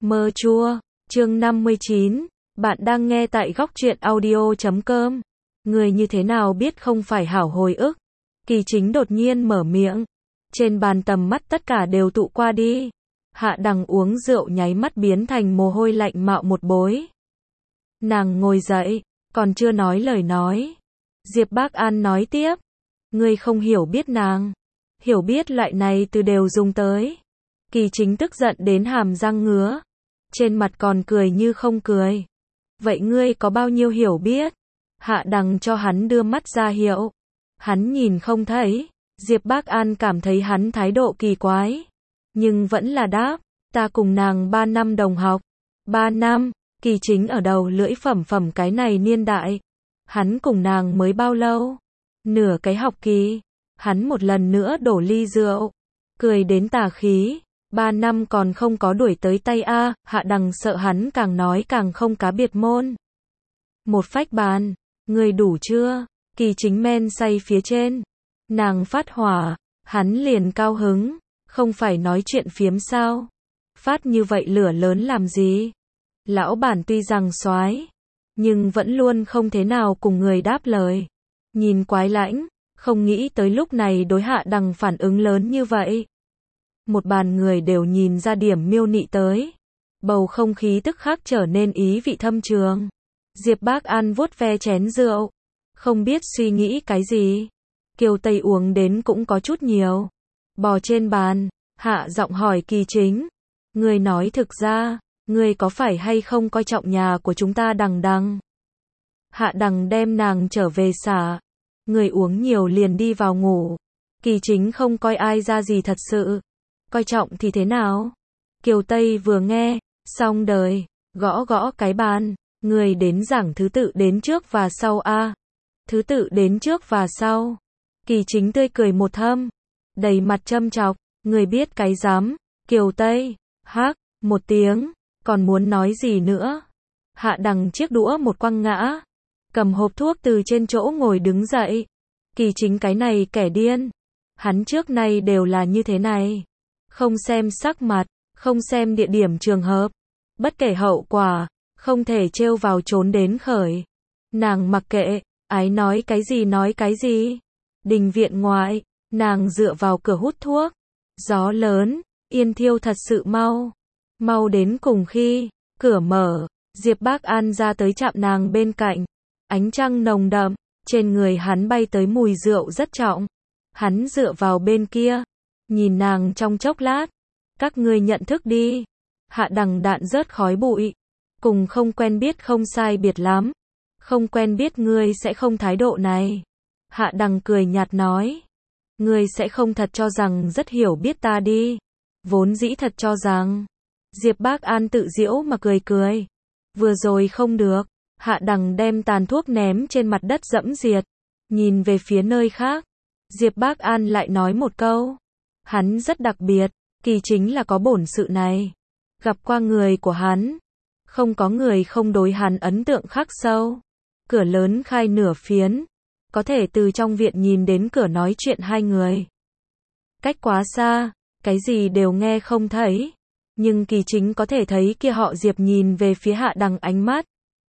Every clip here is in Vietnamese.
Mơ chua, chương 59, bạn đang nghe tại góc truyện audio.com. Người như thế nào biết không phải hảo hồi ức? Kỳ Chính đột nhiên mở miệng. Trên bàn tầm mắt tất cả đều tụ qua đi. Hạ Đằng uống rượu nháy mắt biến thành mồ hôi lạnh mạo một bối. Nàng ngồi dậy, còn chưa nói lời nói. Diệp Bác An nói tiếp. Ngươi không hiểu biết nàng. Hiểu biết loại này từ đều dùng tới. Kỳ Chính tức giận đến hàm răng ngứa. Trên mặt còn cười như không cười. Vậy ngươi có bao nhiêu hiểu biết? Hạ Đằng cho hắn đưa mắt ra hiệu. Hắn nhìn không thấy. Diệp Bác An cảm thấy hắn thái độ kỳ quái. Nhưng vẫn là đáp. Ta cùng nàng 3 năm đồng học. 3 năm, Kỳ Chính ở đầu lưỡi phẩm cái này niên đại. Hắn cùng nàng mới bao lâu? Nửa cái học kỳ. Hắn một lần nữa đổ ly rượu. Cười đến tà khí. 3 năm còn không có đuổi tới tay a. Hạ Đằng sợ hắn càng nói càng không cá biệt môn. Một phách bàn. Người đủ chưa? Kỳ Chính men say phía trên. Nàng phát hỏa. Hắn liền cao hứng. Không phải nói chuyện phiếm sao? Phát như vậy lửa lớn làm gì? Lão bản tuy rằng soái, nhưng vẫn luôn không thế nào cùng người đáp lời. Nhìn quái lãnh, không nghĩ tới lúc này đối Hạ Đằng phản ứng lớn như vậy. Một bàn người đều nhìn ra điểm miêu nị tới. Bầu không khí tức khắc trở nên ý vị thâm trường. Diệp Bác An vuốt ve chén rượu. Không biết suy nghĩ cái gì. Kiều Tây uống đến cũng có chút nhiều. Bò trên bàn, hạ giọng hỏi Kỳ Chính. Người nói thực ra, người có phải hay không coi trọng nhà của chúng ta Đằng Đằng? Hạ Đằng đem nàng trở về xả. Người uống nhiều liền đi vào ngủ. Kỳ Chính không coi ai ra gì thật sự. Coi trọng thì thế nào? Kiều Tây vừa nghe, xong đời, gõ gõ cái bàn. Người đến giảng thứ tự đến trước và sau a. Thứ tự đến trước và sau. Kỳ Chính tươi cười một thâm. Đầy mặt châm chọc. Người biết cái dám. Kiều Tây, hắc, một tiếng. Còn muốn nói gì nữa? Hạ Đằng chiếc đũa một quăng ngã. Cầm hộp thuốc từ trên chỗ ngồi đứng dậy. Kỳ Chính cái này kẻ điên. Hắn trước nay đều là như thế này. Không xem sắc mặt, không xem địa điểm trường hợp. Bất kể hậu quả, không thể trêu vào trốn đến khởi. Nàng mặc kệ, ái nói cái gì. Đình viện ngoại, nàng dựa vào cửa hút thuốc. Gió lớn, yên thiêu thật sự mau. Mau đến cùng khi, cửa mở, Diệp Bác An ra tới chạm nàng bên cạnh. Ánh trăng nồng đậm, trên người hắn bay tới mùi rượu rất trọng. Hắn dựa vào bên kia, nhìn nàng trong chốc lát. Các ngươi nhận thức đi. Hạ Đằng đạn rớt khói bụi. Cùng không quen biết không sai biệt lắm. Không quen biết ngươi sẽ không thái độ này. Hạ Đằng cười nhạt nói. Ngươi sẽ không thật cho rằng rất hiểu biết ta đi. Vốn dĩ thật cho rằng. Diệp Bác An tự giễu mà cười. Vừa rồi không được. Hạ Đằng đem tàn thuốc ném trên mặt đất dẫm diệt. Nhìn về phía nơi khác. Diệp Bác An lại nói một câu. Hắn rất đặc biệt. Kỳ Chính là có bổn sự này. Gặp qua người của hắn. Không có người không đối hắn ấn tượng khắc sâu. Cửa lớn khai nửa phiến. Có thể từ trong viện nhìn đến cửa nói chuyện hai người. Cách quá xa, cái gì đều nghe không thấy. Nhưng Kỳ Chính có thể thấy kia họ Diệp nhìn về phía Hạ Đằng ánh mắt.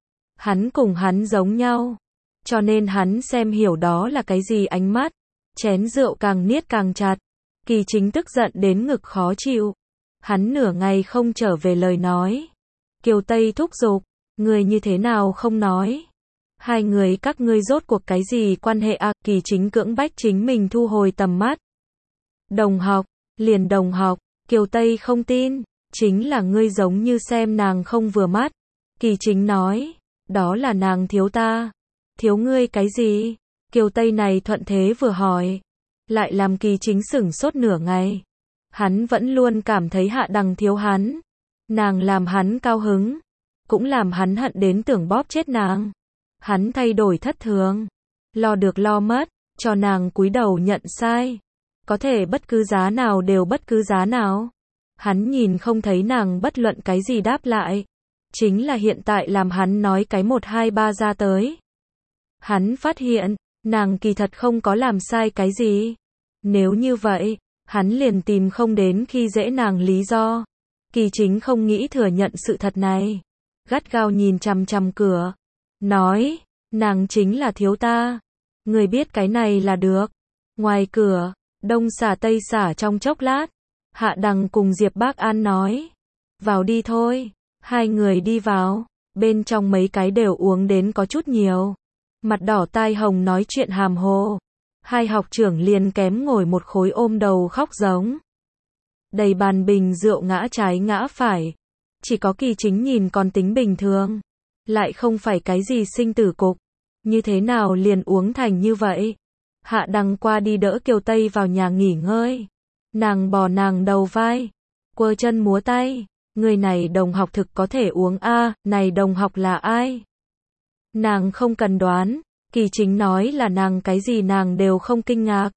Hắn cùng hắn giống nhau. Cho nên hắn xem hiểu đó là cái gì ánh mắt. Chén rượu càng niết càng chặt. Kỳ Chính tức giận đến ngực khó chịu. Hắn nửa ngày không trở về lời nói. Kiều Tây thúc giục. Người như thế nào không nói? Hai người các ngươi rốt cuộc cái gì quan hệ à? Kỳ Chính cưỡng bách chính mình thu hồi tầm mắt. Đồng học, liền đồng học. Kiều Tây không tin. Chính là ngươi giống như xem nàng không vừa mắt. Kỳ Chính nói. Đó là nàng thiếu ta. Thiếu ngươi cái gì? Kiều Tây này thuận thế vừa hỏi. Lại làm Kỳ Chính sửng sốt nửa ngày. Hắn vẫn luôn cảm thấy Hạ Đằng thiếu hắn. Nàng làm hắn cao hứng. Cũng làm hắn hận đến tưởng bóp chết nàng. Hắn thay đổi thất thường. Lo được lo mất. Cho nàng cúi đầu nhận sai. Có thể bất cứ giá nào đều bất cứ giá nào. Hắn nhìn không thấy nàng bất luận cái gì đáp lại. Chính là hiện tại làm hắn nói cái 1 2 3 ra tới. Hắn phát hiện, nàng kỳ thật không có làm sai cái gì. Nếu như vậy, hắn liền tìm không đến khi dễ nàng lý do. Kỳ Chính không nghĩ thừa nhận sự thật này. Gắt gao nhìn chằm chằm cửa. Nói, nàng chính là thiếu ta. Người biết cái này là được. Ngoài cửa, đông xả tây xả trong chốc lát. Hạ Đằng cùng Diệp Bác An nói. Vào đi thôi. Hai người đi vào. Bên trong mấy cái đều uống đến có chút nhiều. Mặt đỏ tai hồng nói chuyện hàm hồ. Hai học trưởng liền kém ngồi một khối ôm đầu khóc giống. Đầy bàn bình rượu ngã trái ngã phải. Chỉ có Kỳ Chính nhìn còn tính bình thường. Lại không phải cái gì sinh tử cục. Như thế nào liền uống thành như vậy? Hạ Đằng qua đi đỡ Kiều Tây vào nhà nghỉ ngơi. Nàng bò nàng đầu vai. Quơ chân múa tay. Người này đồng học thực có thể uống a, này đồng học là ai? Nàng không cần đoán. Kỳ Chính nói là nàng cái gì nàng đều không kinh ngạc.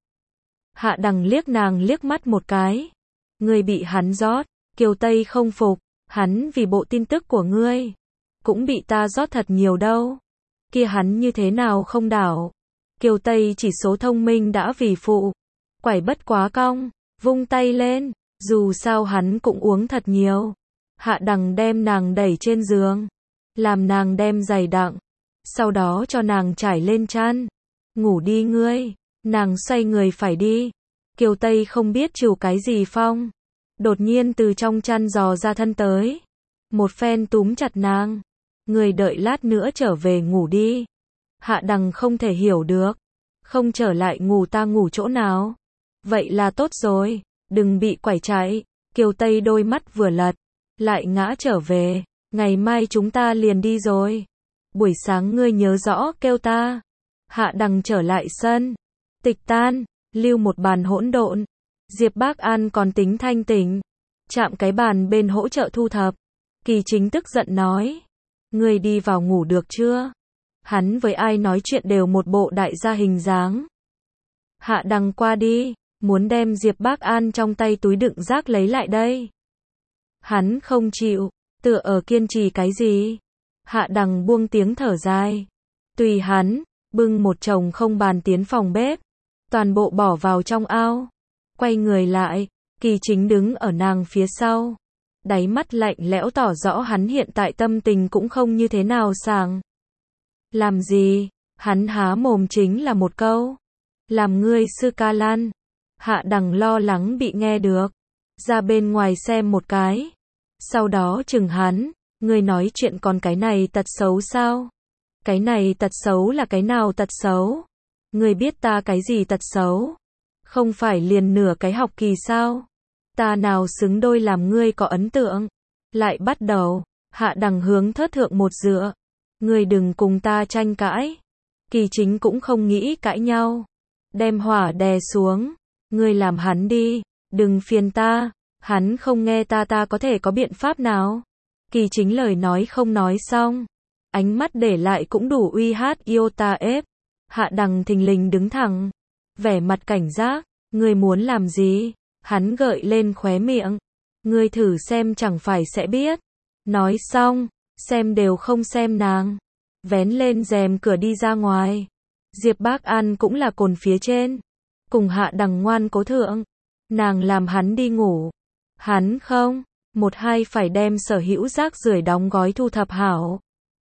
Hạ Đằng liếc nàng liếc mắt một cái. Ngươi bị hắn rót. Kiều Tây không phục. Hắn vì bộ tin tức của ngươi. Cũng bị ta rót thật nhiều đâu. Kia hắn như thế nào không đảo. Kiều Tây chỉ số thông minh đã vì phụ. Quải bất quá cong. Vung tay lên. Dù sao hắn cũng uống thật nhiều. Hạ Đằng đem nàng đẩy trên giường. Làm nàng đem giày đặng. Sau đó cho nàng trải lên chăn. Ngủ đi ngươi. Nàng xoay người phải đi. Kiều Tây không biết chịu cái gì phong. Đột nhiên từ trong chăn dò ra thân tới. Một phen túm chặt nàng. Người đợi lát nữa trở về ngủ đi. Hạ Đằng không thể hiểu được. Không trở lại ngủ ta ngủ chỗ nào. Vậy là tốt rồi. Đừng bị quải chạy. Kiều Tây đôi mắt vừa lật. Lại ngã trở về. Ngày mai chúng ta liền đi rồi. Buổi sáng ngươi nhớ rõ kêu ta. Hạ Đằng trở lại sân. Tịch tan. Lưu một bàn hỗn độn. Diệp Bác An còn tính thanh tỉnh. Chạm cái bàn bên hỗ trợ thu thập. Kỳ Chính tức giận nói. Ngươi đi vào ngủ được chưa? Hắn với ai nói chuyện đều một bộ đại gia hình dáng. Hạ Đằng qua đi. Muốn đem Diệp Bác An trong tay túi đựng rác lấy lại đây. Hắn không chịu. Tựa ở kiên trì cái gì? Hạ Đằng buông tiếng thở dài. Tùy hắn. Bưng một chồng không bàn tiến phòng bếp. Toàn bộ bỏ vào trong ao. Quay người lại. Kỳ Chính đứng ở nàng phía sau. Đáy mắt lạnh lẽo tỏ rõ hắn hiện tại tâm tình cũng không như thế nào sảng. Làm gì? Hắn há mồm chính là một câu. Làm ngươi sư ca lan. Hạ Đằng lo lắng bị nghe được. Ra bên ngoài xem một cái. Sau đó chừng hắn. Ngươi nói chuyện còn cái này tật xấu sao? Cái này tật xấu là cái nào tật xấu? Ngươi biết ta cái gì tật xấu? Không phải liền nửa cái học kỳ sao? Ta nào xứng đôi làm ngươi có ấn tượng? Lại bắt đầu. Hạ Đằng hướng thớt thượng một dựa. Ngươi đừng cùng ta tranh cãi. Kỳ Chính cũng không nghĩ cãi nhau. Đem hỏa đè xuống. Ngươi làm hắn đi. Đừng phiền ta. Hắn không nghe ta có thể có biện pháp nào? Kỳ Chính lời nói không nói xong. Ánh mắt để lại cũng đủ uy hát yêu ta ép. Hạ Đằng thình lình đứng thẳng. Vẻ mặt cảnh giác. Ngươi muốn làm gì? Hắn gợi lên khóe miệng. Ngươi thử xem chẳng phải sẽ biết. Nói xong. Xem đều không xem nàng. Vén lên rèm cửa đi ra ngoài. Diệp Bác An cũng là cồn phía trên. Cùng Hạ Đằng ngoan cố thượng. Nàng làm hắn đi ngủ. Hắn không. Một hai phải đem sở hữu rác rưởi đóng gói thu thập hảo.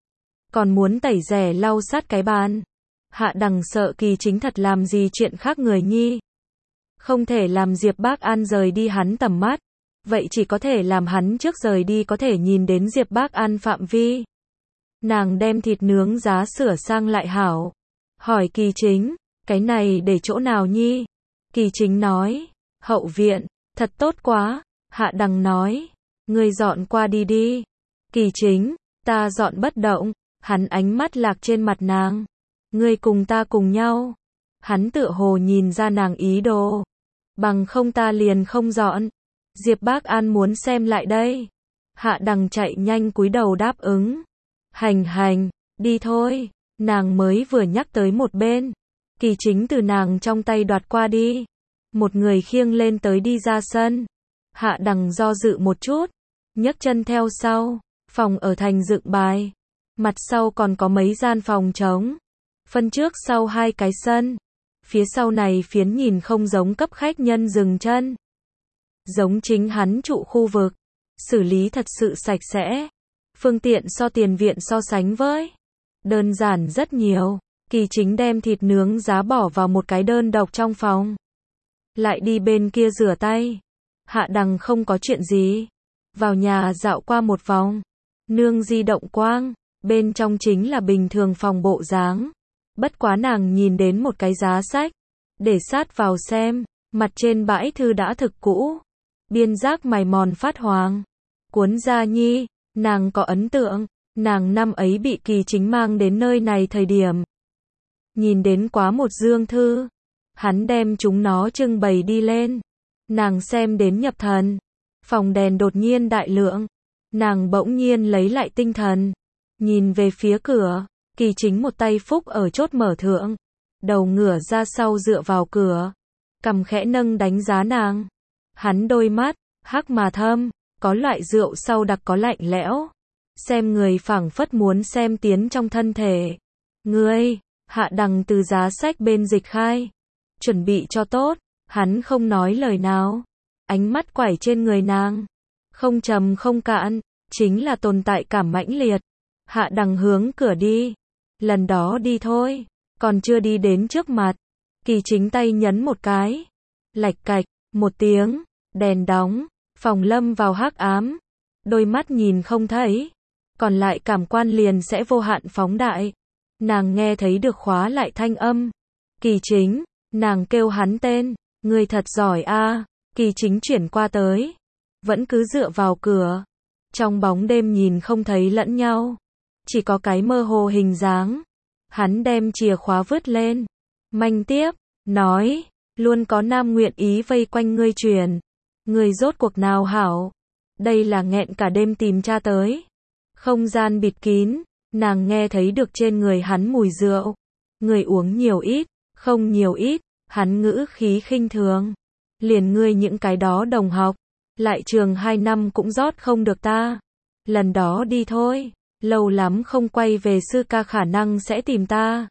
Còn muốn tẩy rẻ lau sát cái bàn. Hạ Đằng sợ Kỳ Chính thật làm gì chuyện khác người nhi. Không thể làm Diệp Bác An rời đi hắn tầm mắt. Vậy chỉ có thể làm hắn trước rời đi có thể nhìn đến Diệp Bác An phạm vi. Nàng đem thịt nướng giá sửa sang lại hảo. Hỏi Kỳ Chính. Cái này để chỗ nào nhi? Kỳ Chính nói. Hậu viện. Thật tốt quá. Hạ Đằng nói. Ngươi dọn qua đi đi. Kỳ Chính. Ta dọn bất động. Hắn ánh mắt lạc trên mặt nàng. Ngươi cùng ta cùng nhau. Hắn tựa hồ nhìn ra nàng ý đồ. Bằng không ta liền không dọn. Diệp Bác An muốn xem lại đây. Hạ Đằng chạy nhanh cúi đầu đáp ứng. Hành, đi thôi. Nàng mới vừa nhắc tới một bên. Kỳ Chính từ nàng trong tay đoạt qua đi. Một người khiêng lên tới đi ra sân. Hạ Đằng do dự một chút. Nhấc chân theo sau. Phòng ở thành dựng bài. Mặt sau còn có mấy gian phòng trống. Phân trước sau hai cái sân. Phía sau này phiến nhìn không giống cấp khách nhân dừng chân. Giống chính hắn trụ khu vực. xử lý thật sự sạch sẽ. Phương tiện so tiền viện so sánh với. Đơn giản rất nhiều. Kỳ Chính đem thịt nướng giá bỏ vào một cái đơn độc trong phòng. Lại đi bên kia rửa tay. Hạ Đằng không có chuyện gì. Vào nhà dạo qua một vòng. Nương di động quang. Bên trong chính là bình thường phòng bộ dáng. Bất quá nàng nhìn đến một cái giá sách. Để sát vào xem. Mặt trên bãi thư đã thực cũ. Biên giác mài mòn phát hoàng. Cuốn Gia Nhi. Nàng có ấn tượng. Nàng năm ấy bị Kỳ Chính mang đến nơi này thời điểm. Nhìn đến quá một dương thư. Hắn đem chúng nó trưng bày đi lên. Nàng xem đến nhập thần. Phòng đèn đột nhiên đại lượng. Nàng bỗng nhiên lấy lại tinh thần. Nhìn về phía cửa. Kỳ Chính một tay phúc ở chốt mở thượng. Đầu ngửa ra sau dựa vào cửa. Cằm khẽ nâng đánh giá nàng. Hắn đôi mắt, hắc mà thâm. Có loại rượu sau đặc có lạnh lẽo. Xem người phảng phất muốn xem tiến trong thân thể. Ngươi, Hạ Đằng từ giá sách bên dịch khai. Chuẩn bị cho tốt, hắn không nói lời nào. Ánh mắt quải trên người nàng. Không trầm không cạn, chính là tồn tại cảm mãnh liệt. Hạ Đằng hướng cửa đi. Lần đó đi thôi, còn chưa đi đến trước mặt. Kỳ Chính tay nhấn một cái. Lạch cạch, một tiếng, đèn đóng, phòng lâm vào hắc ám. Đôi mắt nhìn không thấy. Còn lại cảm quan liền sẽ vô hạn phóng đại. Nàng nghe thấy được khóa lại thanh âm. Kỳ Chính, nàng kêu hắn tên. Ngươi thật giỏi a. Kỳ Chính chuyển qua tới. Vẫn cứ dựa vào cửa. Trong bóng đêm nhìn không thấy lẫn nhau. Chỉ có cái mơ hồ hình dáng. Hắn đem chìa khóa vứt lên. Manh tiếp, nói. Luôn có nam nguyện ý vây quanh ngươi truyền. Ngươi rốt cuộc nào hảo. Đây là nghẹn cả đêm tìm cha tới. Không gian bịt kín. Nàng nghe thấy được trên người hắn mùi rượu. Ngươi uống nhiều ít, không nhiều ít. Hắn ngữ khí khinh thường. Liền ngươi những cái đó đồng học. Lại trường 2 năm cũng rót không được ta. Lần đó đi thôi. Lâu lắm không quay về sư ca khả năng sẽ tìm ta.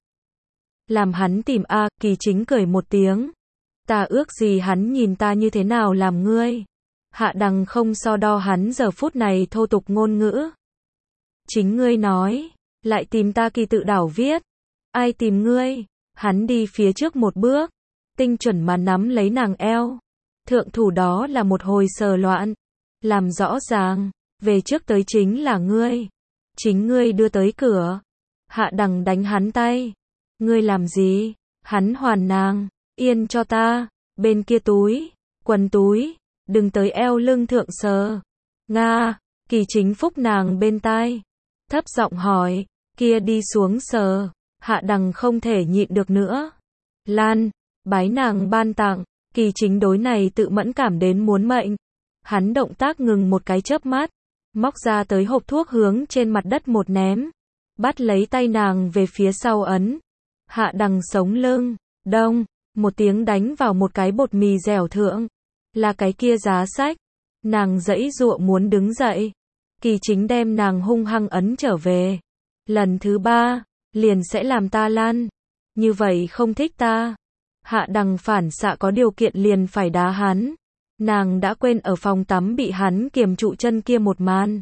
Làm hắn tìm a. Kỳ Chính cười một tiếng. Ta ước gì hắn nhìn ta như thế nào làm ngươi. Hạ Đằng không so đo hắn giờ phút này thô tục ngôn ngữ. Chính ngươi nói. Lại tìm ta Kỳ tự đảo viết. Ai tìm ngươi. Hắn đi phía trước một bước. Tinh chuẩn mà nắm lấy nàng eo. Thượng thủ đó là một hồi sờ loạn. Làm rõ ràng. Về trước tới chính là ngươi. Chính ngươi đưa tới cửa. Hạ Đằng đánh hắn tay. Ngươi làm gì? Hắn hoàn nàng. Yên cho ta. Bên kia túi. Quần túi. Đừng tới eo lưng thượng sờ. Nga. Kỳ Chính phúc nàng bên tai. Thấp giọng hỏi. Kia đi xuống sờ. Hạ Đằng không thể nhịn được nữa. Lan. Bái nàng ban tặng. Kỳ Chính đối này tự mẫn cảm đến muốn mệnh. Hắn động tác ngừng một cái chớp mắt. Móc ra tới hộp thuốc hướng trên mặt đất một ném. Bắt lấy tay nàng về phía sau ấn. Hạ Đằng sống lưng. Đông. Một tiếng đánh vào một cái bột mì dẻo thượng. Là cái kia giá sách. Nàng giãy giụa muốn đứng dậy. Kỳ Chính đem nàng hung hăng ấn trở về. Lần thứ 3. Liền sẽ làm ta lăn. Như vậy không thích ta. Hạ Đằng phản xạ có điều kiện liền phải đá hắn. Nàng đã quên ở phòng tắm bị hắn kiềm trụ chân kia một màn.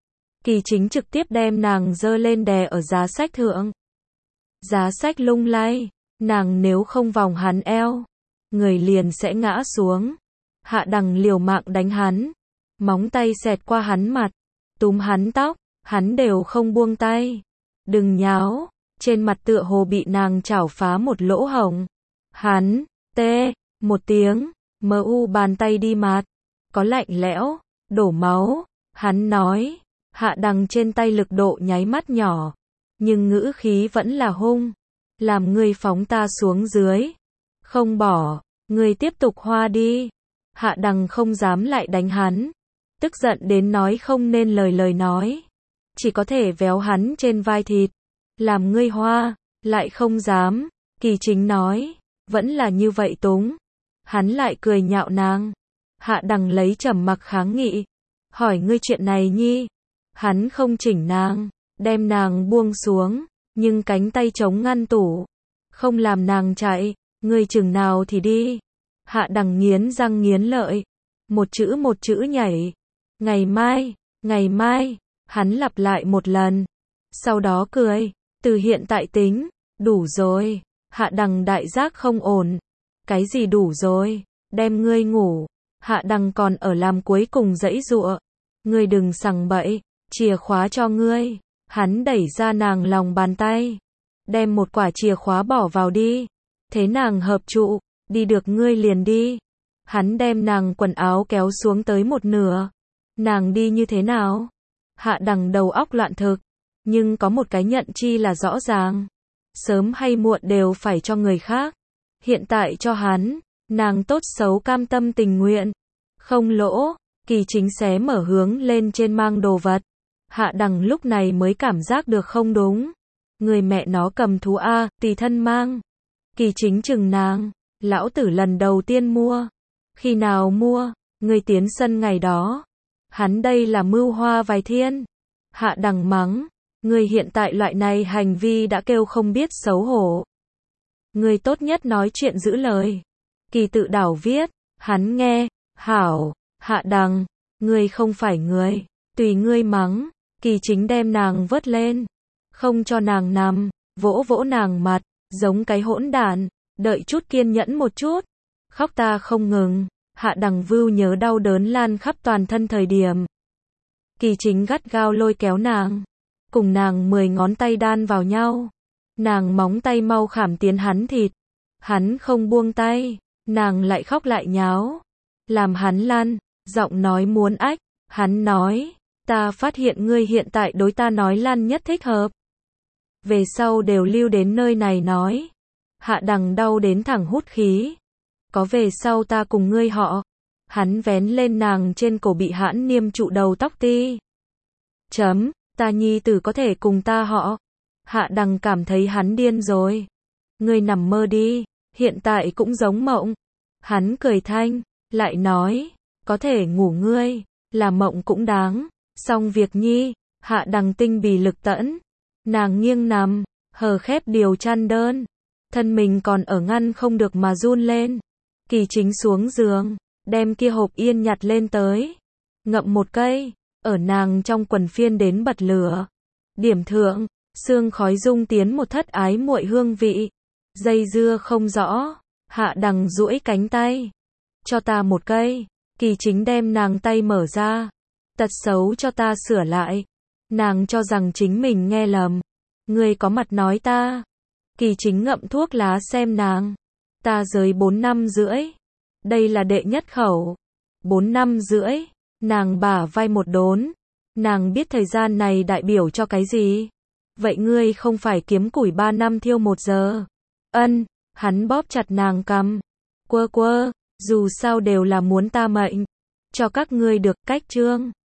Kỳ Chính trực tiếp đem nàng dơ lên đè ở giá sách thượng. Giá sách lung lay. Nàng nếu không vòng hắn eo. Người liền sẽ ngã xuống. Hạ Đằng liều mạng đánh hắn. Móng tay xẹt qua hắn mặt. Túm hắn tóc. Hắn đều không buông tay. Đừng nháo. Trên mặt tựa hồ bị nàng chảo phá một lỗ hổng. Hắn. Tê. Một tiếng. Mu bàn tay đi mặt. Có lạnh lẽo. Đổ máu. Hắn nói. Hạ Đằng trên tay lực độ nháy mắt nhỏ. Nhưng ngữ khí vẫn là hung. Làm ngươi phóng ta xuống dưới. Không bỏ. Ngươi tiếp tục hoa đi. Hạ Đằng không dám lại đánh hắn. Tức giận đến nói không nên lời nói. Chỉ có thể véo hắn trên vai thịt. Làm ngươi hoa. Lại không dám. Kỳ Chính nói. Vẫn là như vậy túng. Hắn lại cười nhạo nàng. Hạ Đằng lấy trầm mặc kháng nghị. Hỏi ngươi chuyện này nhi. Hắn không chỉnh nàng. Đem nàng buông xuống. Nhưng cánh tay chống ngăn tủ. Không làm nàng chạy. Ngươi chừng nào thì đi. Hạ Đằng nghiến răng nghiến lợi. Một chữ nhảy. ngày mai, hắn lặp lại một lần. Sau đó cười, từ hiện tại tính, đủ rồi. Hạ Đằng đại giác không ổn. Cái gì đủ rồi, đem ngươi ngủ. Hạ Đằng còn ở làm cuối cùng giãy giụa. Ngươi đừng sằng bậy, chìa khóa cho ngươi. Hắn đẩy ra nàng lòng bàn tay. Đem một quả chìa khóa bỏ vào đi. Thế nàng hợp trụ, đi được ngươi liền đi. Hắn đem nàng quần áo kéo xuống tới một nửa. Nàng đi như thế nào? Hạ Đằng đầu óc loạn thực. Nhưng có một cái nhận chi là rõ ràng. Sớm hay muộn đều phải cho người khác. Hiện tại cho hắn, nàng tốt xấu cam tâm tình nguyện. Không lỗ, Kỳ Chính xé mở hướng lên trên mang đồ vật. Hạ Đằng lúc này mới cảm giác được không đúng. Người mẹ nó cầm thú a, tùy thân mang. Kỳ Chính chừng nàng, lão tử lần đầu tiên mua. Khi nào mua, người tiến sân ngày đó. Hắn đây là mưu hoa vài thiên. Hạ Đằng mắng, người hiện tại loại này hành vi đã kêu không biết xấu hổ. Người tốt nhất nói chuyện giữ lời. Kỳ tự đảo viết, hắn nghe, hảo, Hạ Đằng, ngươi không phải người, tùy ngươi mắng. Kỳ Chính đem nàng vớt lên, không cho nàng nằm, vỗ vỗ nàng mặt, giống cái hỗn đản, đợi chút kiên nhẫn một chút. Khóc ta không ngừng. Hạ Đằng vưu nhớ đau đớn lan khắp toàn thân thời điểm. Kỳ Chính gắt gao lôi kéo nàng, cùng nàng 10 ngón tay đan vào nhau. Nàng móng tay mau khảm tiến hắn thịt. Hắn không buông tay, nàng lại khóc lại nháo. Làm hắn lăn, giọng nói muốn ách. Hắn nói, ta phát hiện ngươi hiện tại đối ta nói lăn nhất thích hợp. Về sau đều lưu đến nơi này nói. Hạ Đằng đau đến thẳng hút khí. Có về sau ta cùng ngươi họ. Hắn vén lên nàng trên cổ bị hãn niêm trụ đầu tóc ti. Ta nhi tử có thể cùng ta họ. Hạ Đằng cảm thấy hắn điên rồi. Ngươi nằm mơ đi, hiện tại cũng giống mộng. Hắn cười thanh, lại nói, có thể ngủ ngươi, là mộng cũng đáng. Xong việc nhi, Hạ Đằng tinh bì lực tẫn. Nàng nghiêng nằm, hờ khép điều chăn đơn. Thân mình còn ở ngăn không được mà run lên. Kỳ Chính xuống giường, đem kia hộp yên nhặt lên tới. Ngậm một cây, ở nàng trong quần phiên đến bật lửa. Điểm thượng, sương khói dung tiến một thất ái muội hương vị. Dây dưa không rõ, Hạ Đằng duỗi cánh tay. Cho ta một cây. Kỳ Chính đem nàng tay mở ra. Tật xấu cho ta sửa lại. Nàng cho rằng chính mình nghe lầm. Ngươi có mặt nói ta. Kỳ Chính ngậm thuốc lá xem nàng. Ta giới 4 năm rưỡi. Đây là đệ nhất khẩu. 4 năm rưỡi. Nàng bả vai một đốn. Nàng biết thời gian này đại biểu cho cái gì. Vậy ngươi không phải kiếm củi 3 năm thiêu 1 giờ. Ân, hắn bóp chặt nàng cằm. Quơ, dù sao đều là muốn ta mệnh. Cho các ngươi được cách chương.